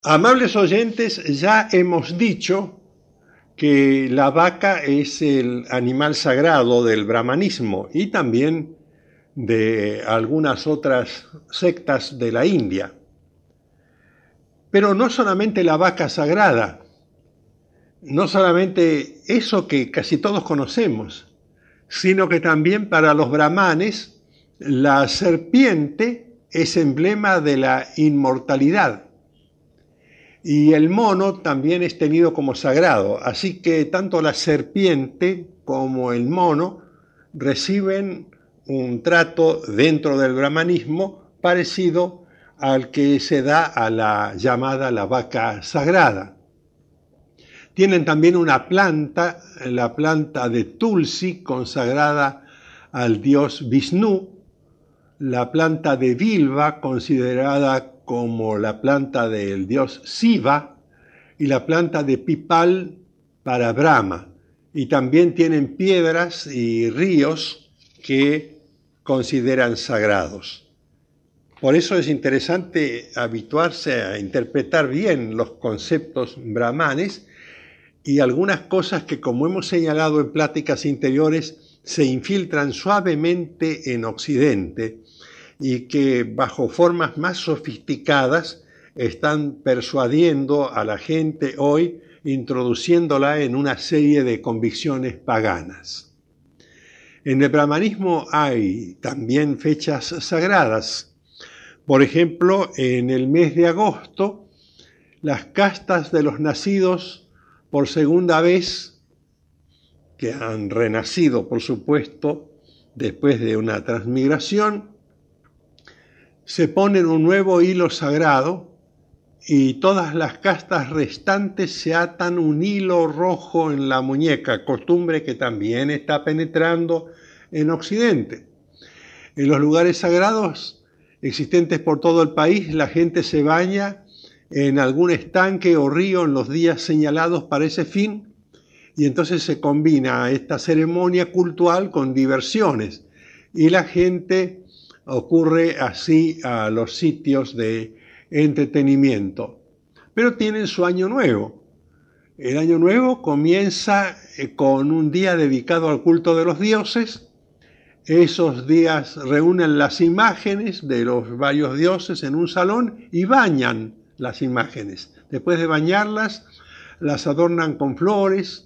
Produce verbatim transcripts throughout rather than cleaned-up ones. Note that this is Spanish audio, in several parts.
Amables oyentes, ya hemos dicho que la vaca es el animal sagrado del brahmanismo y también de algunas otras sectas de la India. Pero no solamente la vaca sagrada, no solamente eso que casi todos conocemos, sino que también para los brahmanes la serpiente es emblema de la inmortalidad. Y el mono también es tenido como sagrado, así que tanto la serpiente como el mono reciben un trato dentro del brahmanismo parecido al que se da a la llamada la vaca sagrada. Tienen también una planta, la planta de Tulsi, consagrada al dios Vishnu, la planta de Bilva, considerada como la planta del dios Shiva, y la planta de Pipal para Brahma. Y también tienen piedras y ríos que consideran sagrados. Por eso es interesante habituarse a interpretar bien los conceptos brahmanes y algunas cosas que, como hemos señalado en pláticas interiores, se infiltran suavemente en Occidente y que bajo formas más sofisticadas están persuadiendo a la gente hoy, introduciéndola en una serie de convicciones paganas. En el brahmanismo hay también fechas sagradas. Por ejemplo, en el mes de agosto, las castas de los nacidos por segunda vez, que han renacido, por supuesto, después de una transmigración, se ponen un nuevo hilo sagrado y todas las castas restantes se atan un hilo rojo en la muñeca, costumbre que también está penetrando en Occidente. En los lugares sagrados existentes por todo el país, la gente se baña en algún estanque o río en los días señalados para ese fin, y entonces se combina esta ceremonia cultural con diversiones, y la gente ocurre así a los sitios de entretenimiento. Pero tienen su año nuevo. El año nuevo comienza con un día dedicado al culto de los dioses. Esos días reúnen las imágenes de los varios dioses en un salón y bañan las imágenes. Después de bañarlas, las adornan con flores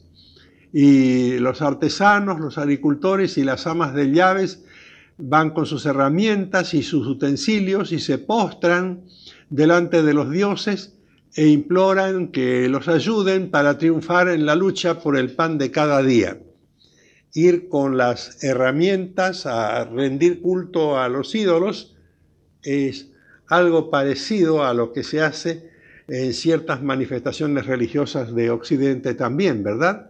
y los artesanos, los agricultores y las amas de llaves van con sus herramientas y sus utensilios y se postran delante de los dioses e imploran que los ayuden para triunfar en la lucha por el pan de cada día. Ir con las herramientas a rendir culto a los ídolos es algo parecido a lo que se hace en ciertas manifestaciones religiosas de Occidente también, ¿verdad?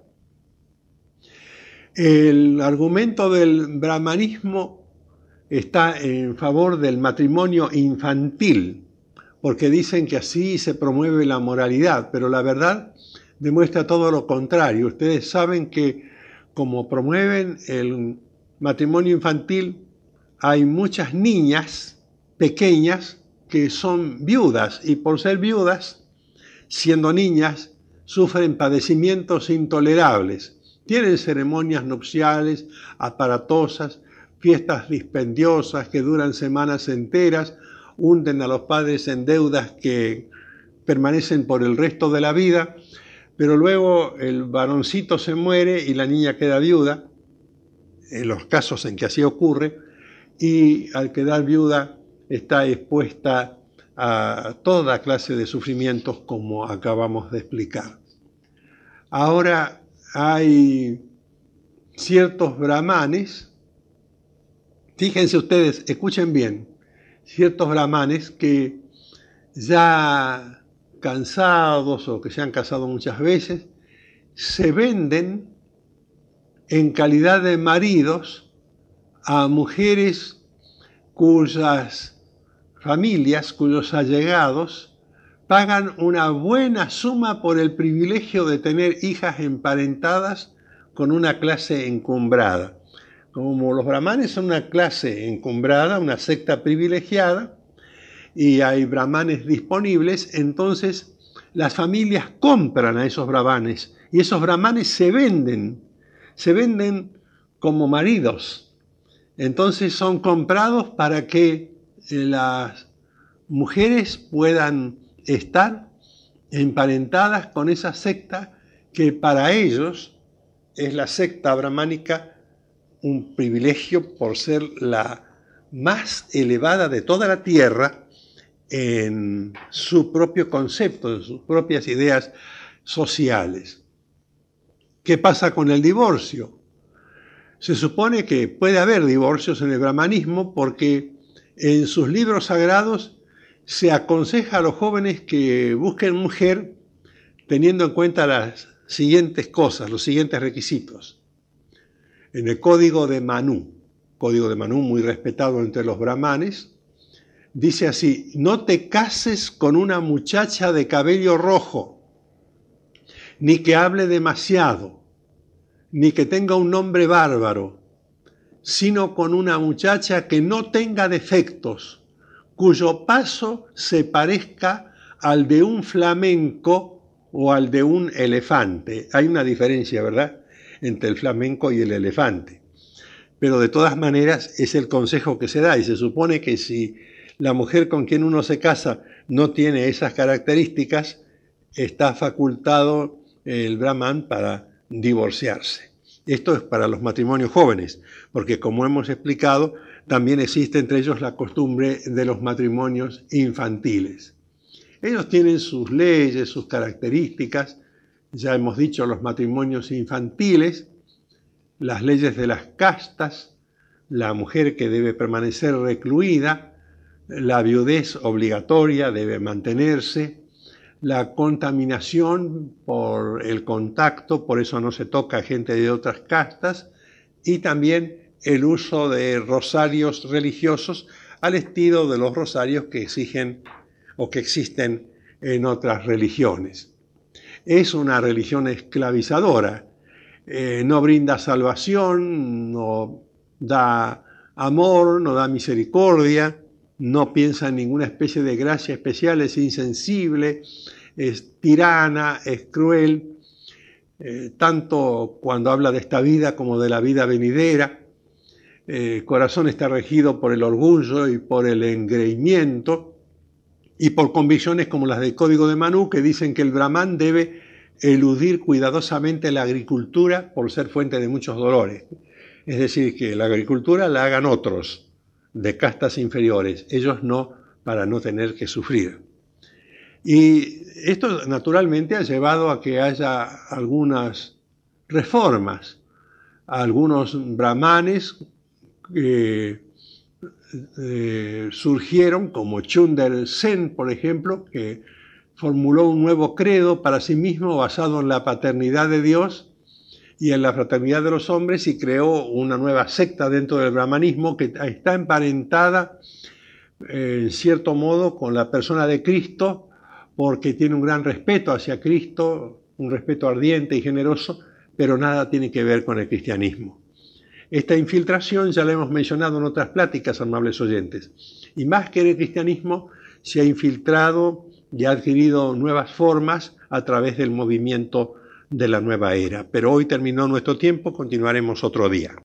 El argumento del brahmanismo está en favor del matrimonio infantil, porque dicen que así se promueve la moralidad, pero la verdad demuestra todo lo contrario. Ustedes saben que como promueven el matrimonio infantil, hay muchas niñas pequeñas que son viudas y por ser viudas, siendo niñas, sufren padecimientos intolerables. Tienen ceremonias nupciales aparatosas, fiestas dispendiosas que duran semanas enteras, hunden a los padres en deudas que permanecen por el resto de la vida, pero luego el varoncito se muere y la niña queda viuda, en los casos en que así ocurre, y al quedar viuda está expuesta a toda clase de sufrimientos como acabamos de explicar. Ahora hay ciertos brahmanes, fíjense ustedes, escuchen bien, ciertos brahmanes que ya cansados o que se han casado muchas veces, se venden en calidad de maridos a mujeres cuyas familias, cuyos allegados, pagan una buena suma por el privilegio de tener hijas emparentadas con una clase encumbrada. Como los brahmanes son una clase encumbrada, una secta privilegiada, y hay brahmanes disponibles, entonces las familias compran a esos brahmanes y esos brahmanes se venden, se venden como maridos. Entonces son comprados para que las mujeres puedan estar emparentadas con esa secta que para ellos es la secta brahmánica, un privilegio por ser la más elevada de toda la tierra en su propio concepto, en sus propias ideas sociales. ¿Qué pasa con el divorcio? Se supone que puede haber divorcios en el brahmanismo porque en sus libros sagrados se aconseja a los jóvenes que busquen mujer teniendo en cuenta las siguientes cosas, los siguientes requisitos. En el Código de Manú, Código de Manú muy respetado entre los brahmanes, dice así: no te cases con una muchacha de cabello rojo, ni que hable demasiado, ni que tenga un nombre bárbaro, sino con una muchacha que no tenga defectos, cuyo paso se parezca al de un flamenco o al de un elefante. Hay una diferencia, ¿verdad?, entre el flamenco y el elefante. Pero de todas maneras es el consejo que se da, y se supone que si la mujer con quien uno se casa no tiene esas características, está facultado el brahman para divorciarse. Esto es para los matrimonios jóvenes, porque como hemos explicado, también existe entre ellos la costumbre de los matrimonios infantiles. Ellos tienen sus leyes, sus características. Ya hemos dicho los matrimonios infantiles, las leyes de las castas, la mujer que debe permanecer recluida, la viudez obligatoria debe mantenerse, la contaminación por el contacto, por eso no se toca a gente de otras castas, y también el uso de rosarios religiosos al estilo de los rosarios que exigen o que existen en otras religiones. Es una religión esclavizadora, eh, no brinda salvación, no da amor, no da misericordia, no piensa en ninguna especie de gracia especial, es insensible, es tirana, es cruel, eh, tanto cuando habla de esta vida como de la vida venidera. Eh, el corazón está regido por el orgullo y por el engreimiento, y por convicciones como las del Código de Manú, que dicen que el brahman debe eludir cuidadosamente la agricultura por ser fuente de muchos dolores. Es decir, que la agricultura la hagan otros, de castas inferiores, ellos no, para no tener que sufrir. Y esto naturalmente ha llevado a que haya algunas reformas. Algunos brahmanes eh, eh, surgieron, como Chunder Sen, por ejemplo, que formuló un nuevo credo para sí mismo basado en la paternidad de Dios y en la fraternidad de los hombres, y creó una nueva secta dentro del brahmanismo que está emparentada eh, en cierto modo con la persona de Cristo, porque tiene un gran respeto hacia Cristo, un respeto ardiente y generoso, pero nada tiene que ver con el cristianismo. Esta infiltración ya la hemos mencionado en otras pláticas, amables oyentes, y más que en el cristianismo se ha infiltrado y ha adquirido nuevas formas a través del movimiento de la nueva era. Pero hoy terminó nuestro tiempo, continuaremos otro día.